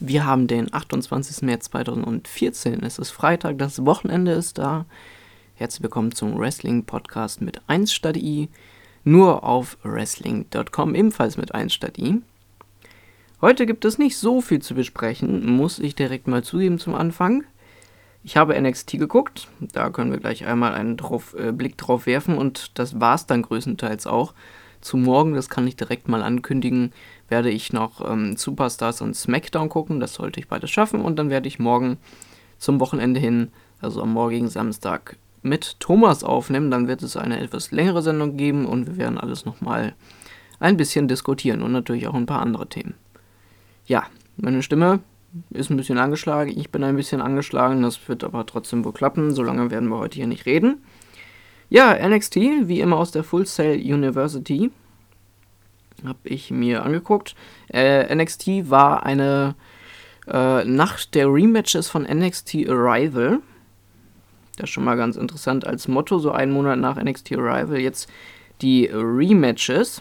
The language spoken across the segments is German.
Wir haben den 28. März 2014. Es ist Freitag, das Wochenende ist da. Herzlich willkommen zum Wrestling-Podcast mit 1 statt I. Nur auf wrestling.com, ebenfalls mit 1 statt I. Heute gibt es nicht so viel zu besprechen, muss ich direkt mal zugeben zum Anfang. Ich habe NXT geguckt, da können wir gleich einmal einen Blick drauf werfen und das war's dann größtenteils auch. Zu morgen, das kann ich direkt mal ankündigen, werde ich noch Superstars und SmackDown gucken, das sollte ich beides schaffen und dann werde ich morgen zum Wochenende hin, also am morgigen Samstag, mit Thomas aufnehmen, dann wird es eine etwas längere Sendung geben und wir werden alles nochmal ein bisschen diskutieren und natürlich auch ein paar andere Themen. Ja, meine Stimme ist ein bisschen angeschlagen, ich bin ein bisschen angeschlagen, das wird aber trotzdem wohl klappen, solange werden wir heute hier nicht reden. Ja, NXT, wie immer aus der Full Sail University, habe ich mir angeguckt. NXT war eine Nacht der Rematches von NXT Arrival. Das ist schon mal ganz interessant als Motto, so einen Monat nach NXT Arrival. Jetzt die Rematches,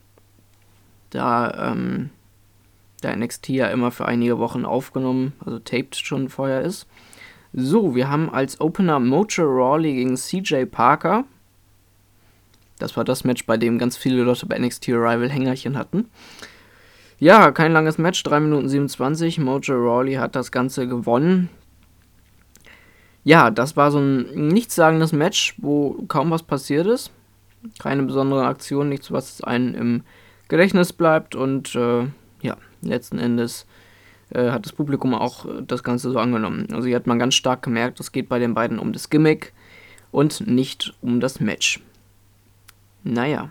da NXT ja immer für einige Wochen aufgenommen, also taped schon vorher ist. So, wir haben als Opener Mojo Rawley gegen CJ Parker. Das war das Match, bei dem ganz viele Leute bei NXT Arrival Hängerchen hatten. Ja, kein langes Match, 3 Minuten 27. Mojo Rawley hat das Ganze gewonnen. Ja, das war so ein nichtssagendes Match, wo kaum was passiert ist. Keine besondere Aktion, nichts, was einem im Gedächtnis bleibt. Und ja, letzten Endes hat das Publikum auch das Ganze so angenommen. Also hier hat man ganz stark gemerkt, es geht bei den beiden um das Gimmick und nicht um das Match. Naja.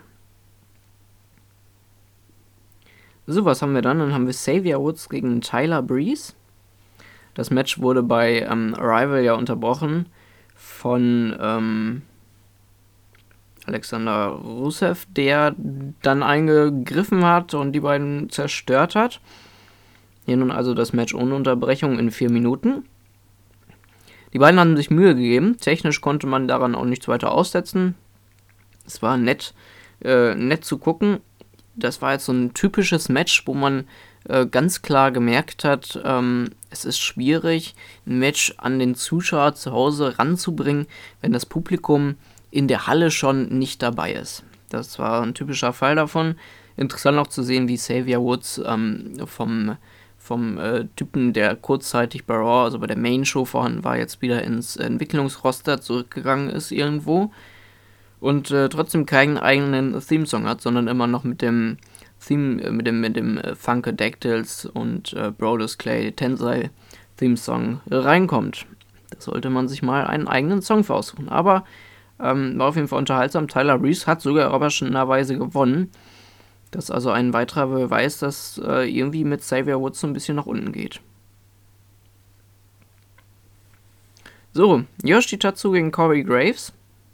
So, was haben wir dann? Dann haben wir Xavier Woods gegen Tyler Breeze. Das Match wurde bei Arrival ja unterbrochen von Alexander Rusev, der dann eingegriffen hat und die beiden zerstört hat. Hier nun also das Match ohne Unterbrechung in 4 Minuten. Die beiden haben sich Mühe gegeben. Technisch konnte man daran auch nichts weiter aussetzen. Es war nett zu gucken. Das war jetzt so ein typisches Match, wo man ganz klar gemerkt hat, es ist schwierig, ein Match an den Zuschauer zu Hause ranzubringen, wenn das Publikum in der Halle schon nicht dabei ist. Das war ein typischer Fall davon. Interessant auch zu sehen, wie Xavier Woods vom Typen, der kurzzeitig bei Raw, also bei der Main-Show vorhanden war, jetzt wieder ins Entwicklungsroster zurückgegangen ist irgendwo und trotzdem keinen eigenen Theme-Song hat, sondern immer noch mit dem Theme, mit dem Funkadactyls und Brodus Clay Tensei Theme-Song reinkommt. Da sollte man sich mal einen eigenen Song für aussuchen. Aber war auf jeden Fall unterhaltsam. Tyler Breeze hat sogar überraschenderweise gewonnen. Das ist also ein weiterer Beweis, dass irgendwie mit Xavier Woods so ein bisschen nach unten geht. So, Yoshitatsu gegen Corey Graves.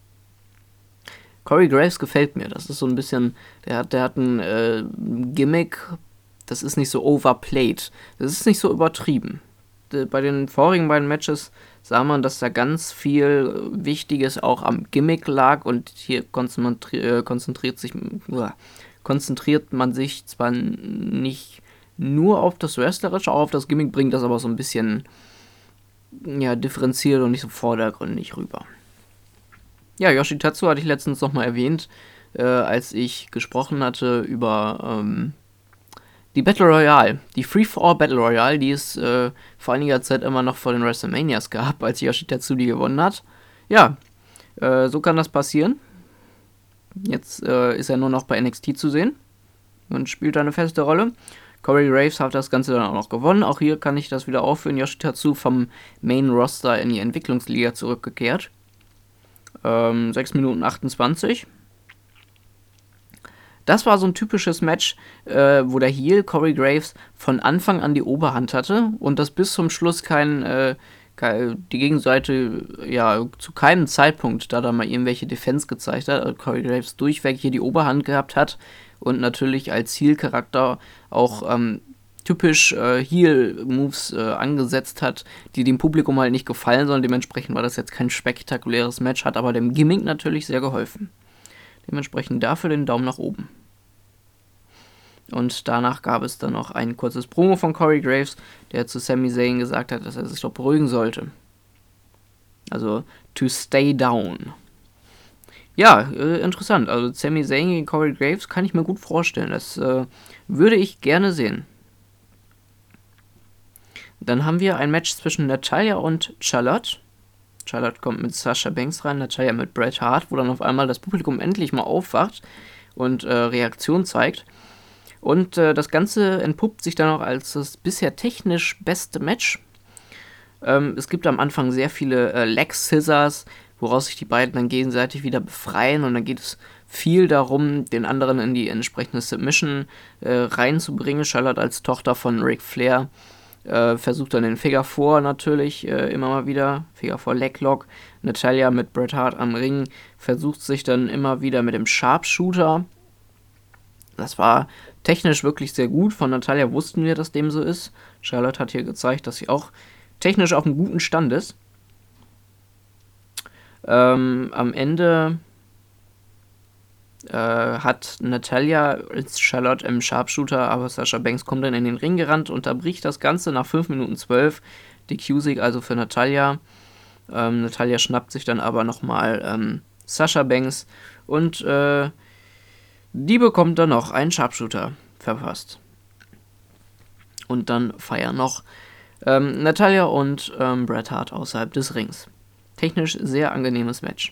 Corey Graves gefällt mir. Das ist so ein bisschen, der hat ein Gimmick, das ist nicht so overplayed. Das ist nicht so übertrieben. Bei den vorigen beiden Matches sah man, dass da ganz viel Wichtiges auch am Gimmick lag und hier konzentriert man sich zwar nicht nur auf das Wrestlerische, auch auf das Gimmick, bringt das aber so ein bisschen differenziert und nicht so vordergründig rüber. Ja, Yoshitatsu hatte ich letztens nochmal erwähnt, als ich gesprochen hatte über die Battle Royale, die Free-for-All Battle Royale, die es vor einiger Zeit immer noch vor den WrestleManias gab, als Yoshitatsu die gewonnen hat. Ja, so kann das passieren. Jetzt ist er nur noch bei NXT zu sehen und spielt eine feste Rolle. Corey Graves hat das Ganze dann auch noch gewonnen. Auch hier kann ich das wieder aufführen. Yoshitatsu vom Main Roster in die Entwicklungsliga zurückgekehrt. 6 Minuten 28. Das war so ein typisches Match, wo der Heel Corey Graves von Anfang an die Oberhand hatte und das bis zum Schluss die Gegenseite zu keinem Zeitpunkt da mal irgendwelche Defense gezeigt hat, also Corey Graves durchweg hier die Oberhand gehabt hat und natürlich als Heel-Charakter auch typisch Heel-Moves angesetzt hat, die dem Publikum halt nicht gefallen, sondern dementsprechend war das jetzt kein spektakuläres Match, hat aber dem Gimmick natürlich sehr geholfen. Dementsprechend dafür den Daumen nach oben. Und danach gab es dann noch ein kurzes Promo von Corey Graves, der zu Sami Zayn gesagt hat, dass er sich doch beruhigen sollte. Also, to stay down. Ja, interessant. Also, Sami Zayn gegen Corey Graves kann ich mir gut vorstellen. Das würde ich gerne sehen. Dann haben wir ein Match zwischen Natalya und Charlotte. Charlotte kommt mit Sasha Banks rein, Natalya mit Bret Hart, wo dann auf einmal das Publikum endlich mal aufwacht und Reaktion zeigt. Und das Ganze entpuppt sich dann auch als das bisher technisch beste Match. Es gibt am Anfang sehr viele Leg Scissors, woraus sich die beiden dann gegenseitig wieder befreien. Und dann geht es viel darum, den anderen in die entsprechende Submission reinzubringen. Charlotte als Tochter von Ric Flair versucht dann den Figure 4 natürlich immer mal wieder. Figure 4 Leglock. Natalya mit Bret Hart am Ring versucht sich dann immer wieder mit dem Sharpshooter. Das war technisch wirklich sehr gut. Von Natalya wussten wir, dass dem so ist. Charlotte hat hier gezeigt, dass sie auch technisch auf einem guten Stand ist. Am Ende hat Natalya als Charlotte im Sharpshooter, aber Sasha Banks kommt dann in den Ring gerannt, unterbricht das Ganze nach 5 Minuten 12. Die Q-Sieg also für Natalya. Natalya schnappt sich dann aber nochmal Sasha Banks und die bekommt dann noch einen Sharpshooter verpasst. Und dann feiern noch Natalya und Bret Hart außerhalb des Rings. Technisch sehr angenehmes Match.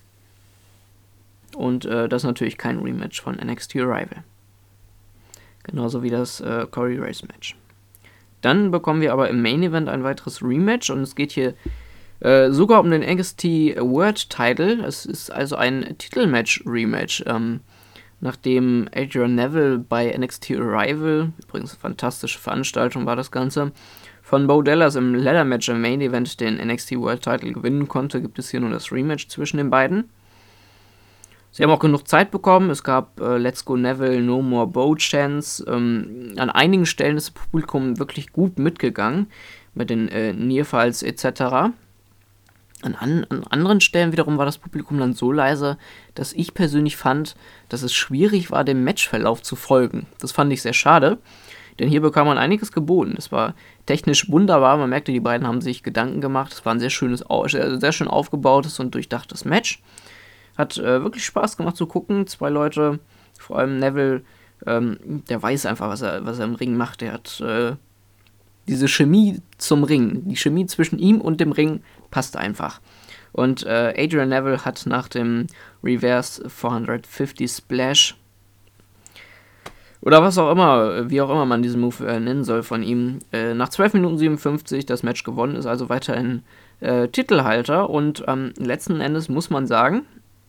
Und das ist natürlich kein Rematch von NXT Arrival. Genauso wie das Corey Graves Match. Dann bekommen wir aber im Main Event ein weiteres Rematch und es geht hier sogar um den NXT World Title. Es ist also ein Titelmatch-Rematch. Nachdem Adrian Neville bei NXT Arrival, übrigens eine fantastische Veranstaltung war das Ganze, von Bo Dallas im Ladder Match im Main Event den NXT World Title gewinnen konnte, gibt es hier nur das Rematch zwischen den beiden. Sie haben auch genug Zeit bekommen. Es gab Let's Go Neville, No More Bo Chance. An einigen Stellen ist das Publikum wirklich gut mitgegangen mit den Nearfalls etc. An anderen Stellen wiederum war das Publikum dann so leise, dass ich persönlich fand, dass es schwierig war, dem Matchverlauf zu folgen. Das fand ich sehr schade, denn hier bekam man einiges geboten. Es war technisch wunderbar, man merkte, die beiden haben sich Gedanken gemacht. Es war ein sehr schön aufgebautes und durchdachtes Match. Hat wirklich Spaß gemacht zu gucken. 2 Leute, vor allem Neville, der weiß einfach, was er im Ring macht. Der hat diese Chemie zum Ring. Die Chemie zwischen ihm und dem Ring passt einfach. Und Adrian Neville hat nach dem Reverse 450 Splash oder was auch immer, wie auch immer man diesen Move nennen soll von ihm, nach 12 Minuten 57 das Match gewonnen, ist also weiterhin Titelhalter. Und letzten Endes muss man sagen,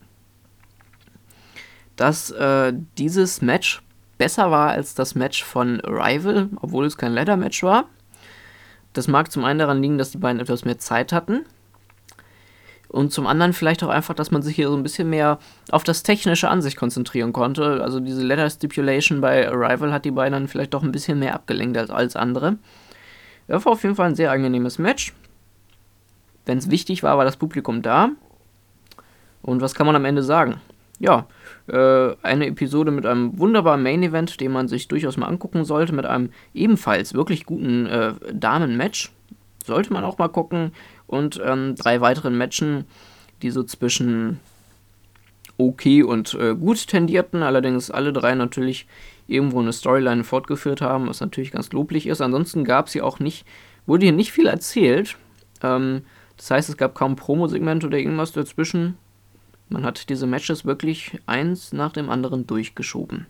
dass dieses Match besser war als das Match von Arrival, obwohl es kein Ladder-Match war. Das mag zum einen daran liegen, dass die beiden etwas mehr Zeit hatten. Und zum anderen vielleicht auch einfach, dass man sich hier so ein bisschen mehr auf das Technische an sich konzentrieren konnte. Also diese Ladder Stipulation bei Arrival hat die beiden dann vielleicht doch ein bisschen mehr abgelenkt als andere. Das war auf jeden Fall ein sehr angenehmes Match. Wenn es wichtig war, war das Publikum da. Und was kann man am Ende sagen? Ja, eine Episode mit einem wunderbaren Main-Event, den man sich durchaus mal angucken sollte, mit einem ebenfalls wirklich guten Damen-Match. Sollte man auch mal gucken. Und 3 weiteren Matchen, die so zwischen okay und gut tendierten, allerdings alle 3 natürlich irgendwo eine Storyline fortgeführt haben, was natürlich ganz loblich ist. Ansonsten wurde hier nicht viel erzählt. Das heißt, es gab kaum Promo-Segmente oder irgendwas dazwischen. Man hat diese Matches wirklich eins nach dem anderen durchgeschoben.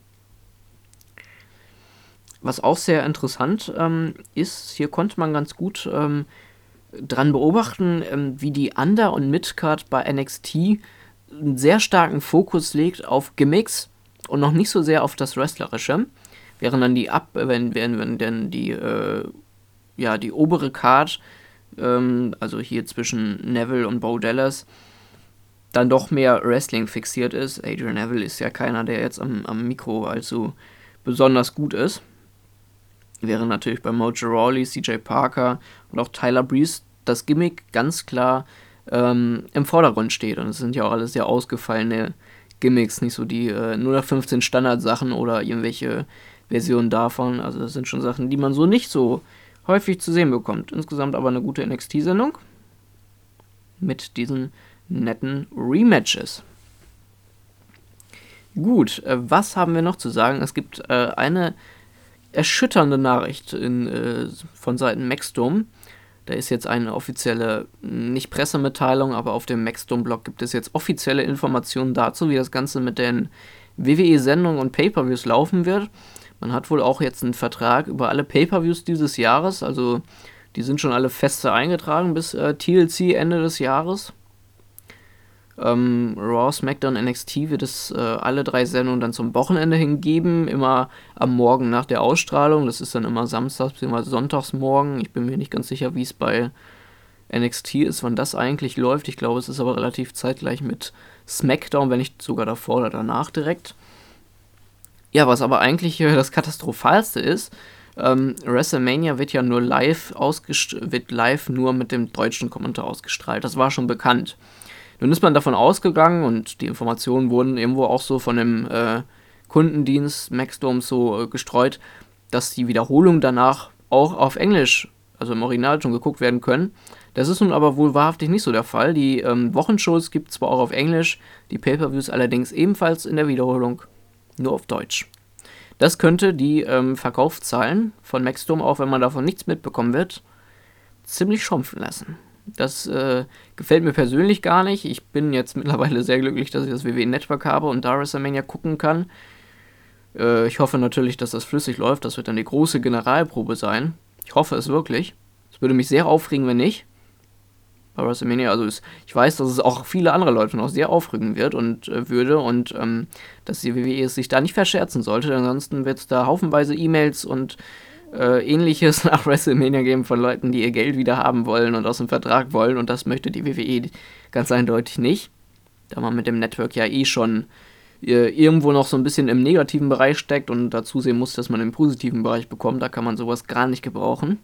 Was auch sehr interessant ist, hier konnte man ganz gut dran beobachten, wie die Under- und Midcard bei NXT einen sehr starken Fokus legt auf Gimmicks und noch nicht so sehr auf das Wrestlerische, während dann die obere Card, also hier zwischen Neville und Bo Dallas, dann doch mehr Wrestling fixiert ist. Adrian Neville ist ja keiner, der jetzt am Mikro allzu besonders gut ist. Während natürlich bei Mojo Rawley, CJ Parker und auch Tyler Breeze das Gimmick ganz klar im Vordergrund steht. Und es sind ja auch alles sehr ausgefallene Gimmicks, nicht so die 0815 Standardsachen oder irgendwelche Version davon. Also das sind schon Sachen, die man so nicht so häufig zu sehen bekommt. Insgesamt aber eine gute NXT-Sendung mit diesen netten Rematches. Gut, was haben wir noch zu sagen? Es gibt eine erschütternde Nachricht von Seiten Maxdome. Da ist jetzt eine offizielle, nicht Pressemitteilung, aber auf dem Maxdome-Blog gibt es jetzt offizielle Informationen dazu, wie das Ganze mit den WWE-Sendungen und Pay-Per-Views laufen wird. Man hat wohl auch jetzt einen Vertrag über alle Pay-Per-Views dieses Jahres, also die sind schon alle feste eingetragen bis TLC Ende des Jahres. Raw, SmackDown, NXT wird es alle 3 Sendungen dann zum Wochenende hingeben, immer am Morgen nach der Ausstrahlung. Das ist dann immer samstags bzw. sonntags morgen. Ich bin mir nicht ganz sicher, wie es bei NXT ist, wann das eigentlich läuft. Ich glaube, es ist aber relativ zeitgleich mit SmackDown, wenn nicht sogar davor oder danach direkt. Ja, was aber eigentlich das Katastrophalste ist, WrestleMania wird ja nur wird live nur mit dem deutschen Kommentar ausgestrahlt. Das war schon bekannt. Nun ist man davon ausgegangen, und die Informationen wurden irgendwo auch so von dem Kundendienst Maxdome so gestreut, dass die Wiederholungen danach auch auf Englisch, also im Original, schon geguckt werden können. Das ist nun aber wohl wahrhaftig nicht so der Fall. Die Wochenshows gibt es zwar auch auf Englisch, die Pay-Per-Views allerdings ebenfalls in der Wiederholung nur auf Deutsch. Das könnte die Verkaufszahlen von Maxdome, auch wenn man davon nichts mitbekommen wird, ziemlich schrumpfen lassen. Das gefällt mir persönlich gar nicht. Ich bin jetzt mittlerweile sehr glücklich, dass ich das WWE Network habe und da WrestleMania gucken kann. Ich hoffe natürlich, dass das flüssig läuft. Das wird dann die große Generalprobe sein. Ich hoffe es wirklich. Es würde mich sehr aufregen, wenn nicht. Bei WrestleMania, also ich weiß, dass es auch viele andere Leute noch sehr aufregen wird und dass die WWE es sich da nicht verscherzen sollte. Denn ansonsten wird es da haufenweise E-Mails und Ähnliches nach WrestleMania geben von Leuten, die ihr Geld wieder haben wollen und aus dem Vertrag wollen, und das möchte die WWE ganz eindeutig nicht, da man mit dem Network ja schon irgendwo noch so ein bisschen im negativen Bereich steckt und dazu sehen muss, dass man im positiven Bereich bekommt. Da kann man sowas gar nicht gebrauchen.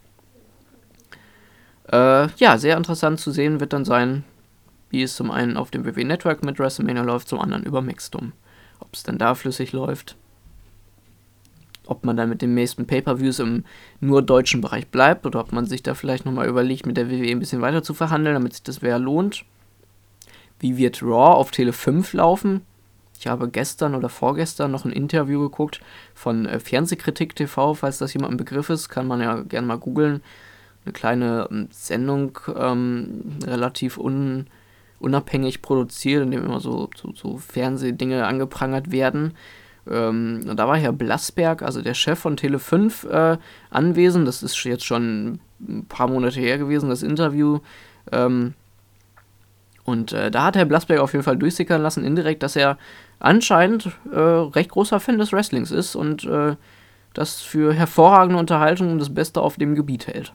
Sehr interessant zu sehen wird dann sein, wie es zum einen auf dem WWE Network mit WrestleMania läuft, zum anderen über Maxdome. Ob es dann da flüssig läuft, ob man dann mit den nächsten Pay-Per-Views im nur deutschen Bereich bleibt oder ob man sich da vielleicht nochmal überlegt, mit der WWE ein bisschen weiter zu verhandeln, damit sich das lohnt. Wie wird Raw auf Tele 5 laufen? Ich habe gestern oder vorgestern noch ein Interview geguckt von Fernsehkritik TV, falls das jemand im Begriff ist, kann man ja gerne mal googeln. Eine kleine Sendung, relativ unabhängig produziert, in dem immer so Fernsehdinge angeprangert werden. Und da war Herr Blasberg, also der Chef von Tele 5, anwesend. Das ist jetzt schon ein paar Monate her gewesen, das Interview. Da hat Herr Blasberg auf jeden Fall durchsickern lassen, indirekt, dass er anscheinend recht großer Fan des Wrestlings ist und das für hervorragende Unterhaltung und das Beste auf dem Gebiet hält.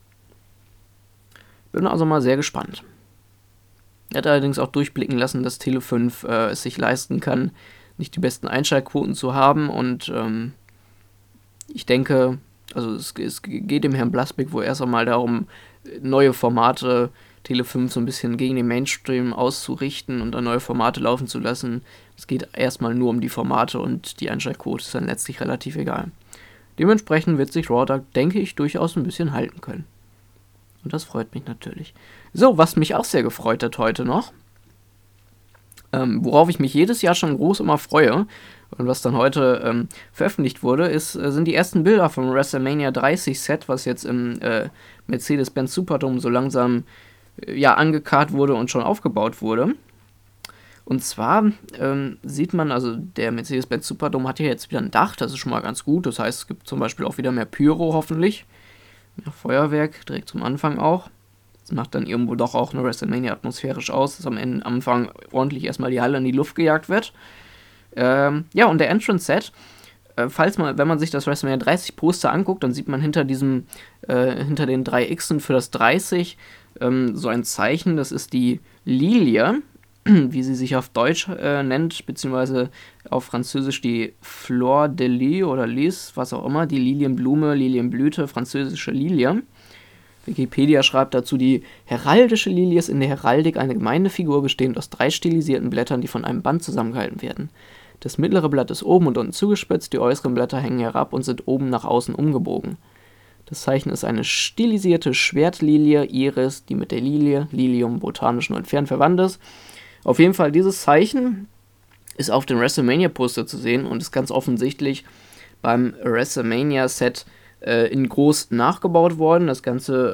Bin also mal sehr gespannt. Er hat allerdings auch durchblicken lassen, dass Tele 5 es sich leisten kann, nicht die besten Einschaltquoten zu haben, und ich denke, also es geht dem Herrn Blasberg wohl erst einmal darum, neue Formate Tele 5 so ein bisschen gegen den Mainstream auszurichten und dann neue Formate laufen zu lassen. Es geht erstmal nur um die Formate und die Einschaltquote ist dann letztlich relativ egal. Dementsprechend wird sich Raw da, denke ich, durchaus ein bisschen halten können. Und das freut mich natürlich. So, was mich auch sehr gefreut hat heute noch, worauf ich mich jedes Jahr schon groß immer freue und was dann heute veröffentlicht wurde, sind die ersten Bilder vom WrestleMania 30 Set, was jetzt im Mercedes-Benz Superdome so langsam angekarrt wurde und schon aufgebaut wurde. Und zwar sieht man, also der Mercedes-Benz Superdome hat ja jetzt wieder ein Dach, das ist schon mal ganz gut. Das heißt, es gibt zum Beispiel auch wieder mehr Pyro hoffentlich. Mehr Feuerwerk, direkt zum Anfang auch. Das macht dann irgendwo doch auch eine WrestleMania atmosphärisch aus, dass am Anfang ordentlich erstmal die Halle in die Luft gejagt wird. Und der Entrance-Set, wenn man sich das WrestleMania 30 Poster anguckt, dann sieht man hinter den 3 Xen für das 30 so ein Zeichen, das ist die Lilie, wie sie sich auf Deutsch nennt, beziehungsweise auf Französisch die Fleur de Lis oder Lis, was auch immer, die Lilienblume, Lilienblüte, französische Lilie. Wikipedia schreibt dazu, die heraldische Lilie ist in der Heraldik eine gemeine Figur bestehend aus 3 stilisierten Blättern, die von einem Band zusammengehalten werden. Das mittlere Blatt ist oben und unten zugespitzt, die äußeren Blätter hängen herab und sind oben nach außen umgebogen. Das Zeichen ist eine stilisierte Schwertlilie, Iris, die mit der Lilie, Lilium, botanisch nur entfernt verwandt ist. Auf jeden Fall, dieses Zeichen ist auf dem WrestleMania-Poster zu sehen und ist ganz offensichtlich beim WrestleMania-Set in groß nachgebaut worden. Das Ganze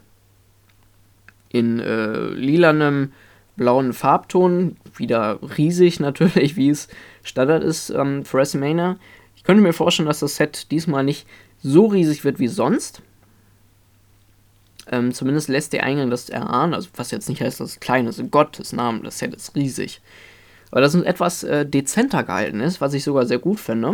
in lilanem, blauen Farbton. Wieder riesig natürlich, wie es Standard ist für WrestleMania. Ich könnte mir vorstellen, dass das Set diesmal nicht so riesig wird wie sonst. Zumindest lässt der Eingang das erahnen, also was jetzt nicht heißt, dass es klein ist. In Gottes Namen, das Set ist riesig. Aber das etwas dezenter gehalten ist, was ich sogar sehr gut finde.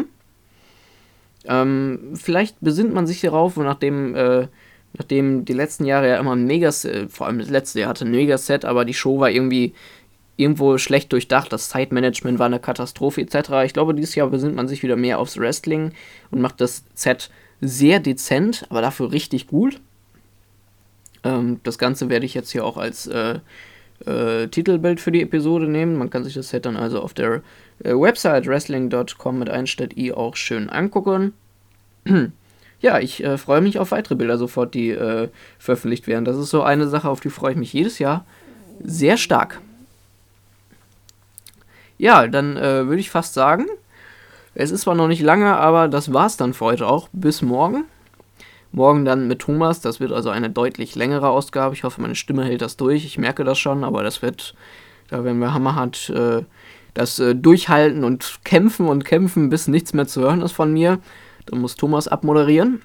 Vielleicht besinnt man sich darauf, nachdem die letzten Jahre ja immer ein Megaset, vor allem das letzte Jahr hatte ein Megaset, aber die Show war irgendwo schlecht durchdacht, das Zeitmanagement war eine Katastrophe etc. Ich glaube, dieses Jahr besinnt man sich wieder mehr aufs Wrestling und macht das Set sehr dezent, aber dafür richtig gut. Das Ganze werde ich jetzt hier auch als Titelbild für die Episode nehmen. Man kann sich das Set dann also auf der Website wrestling.com mit einstatt.i auch schön angucken. Ja, ich freue mich auf weitere Bilder sofort, die veröffentlicht werden. Das ist so eine Sache, auf die freue ich mich jedes Jahr sehr stark. Ja, dann würde ich fast sagen, es ist zwar noch nicht lange, aber das war's dann für heute auch. Bis morgen. Morgen dann mit Thomas. Das wird also eine deutlich längere Ausgabe. Ich hoffe, meine Stimme hält das durch. Ich merke das schon, aber da werden wir hammerhart das durchhalten und kämpfen, bis nichts mehr zu hören ist von mir. Dann muss Thomas abmoderieren.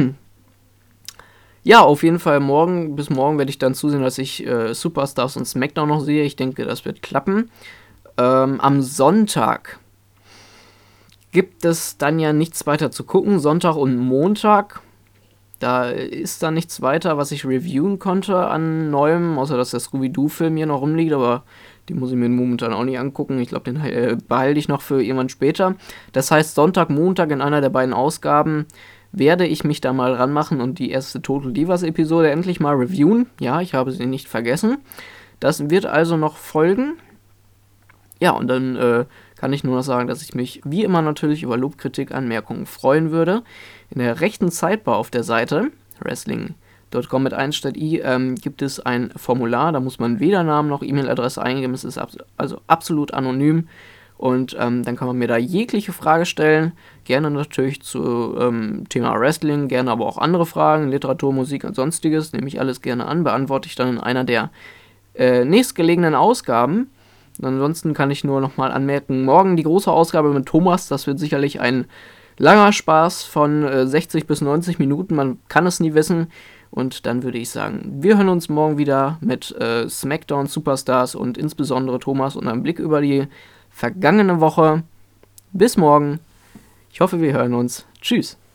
Ja, auf jeden Fall bis morgen werde ich dann zusehen, dass ich Superstars und SmackDown noch sehe. Ich denke, das wird klappen. Am Sonntag gibt es dann ja nichts weiter zu gucken. Sonntag und Montag, da ist dann nichts weiter, was ich reviewen konnte an Neuem, außer dass der Scooby-Doo-Film hier noch rumliegt, aber den muss ich mir momentan auch nicht angucken. Ich glaube, den behalte ich noch für irgendwann später. Das heißt, Sonntag, Montag in einer der beiden Ausgaben werde ich mich da mal ranmachen und die erste Total Divas-Episode endlich mal reviewen. Ja, ich habe sie nicht vergessen. Das wird also noch folgen. Ja, und dann kann ich nur noch sagen, dass ich mich wie immer natürlich über Lob, Kritik, Anmerkungen freuen würde. In der rechten Sidebar auf der Seite, wrestling.com mit einstatt.i, gibt es ein Formular, da muss man weder Namen noch E-Mail-Adresse eingeben, es ist also absolut anonym. Und dann kann man mir da jegliche Frage stellen, gerne natürlich zu Thema Wrestling, gerne aber auch andere Fragen, Literatur, Musik und sonstiges, nehme ich alles gerne an, beantworte ich dann in einer der nächstgelegenen Ausgaben. Ansonsten kann ich nur nochmal anmerken, morgen die große Ausgabe mit Thomas, das wird sicherlich ein langer Spaß von 60 bis 90 Minuten, man kann es nie wissen. Und dann würde ich sagen, wir hören uns morgen wieder mit SmackDown Superstars und insbesondere Thomas und einem Blick über die vergangene Woche. Bis morgen. Ich hoffe, wir hören uns. Tschüss.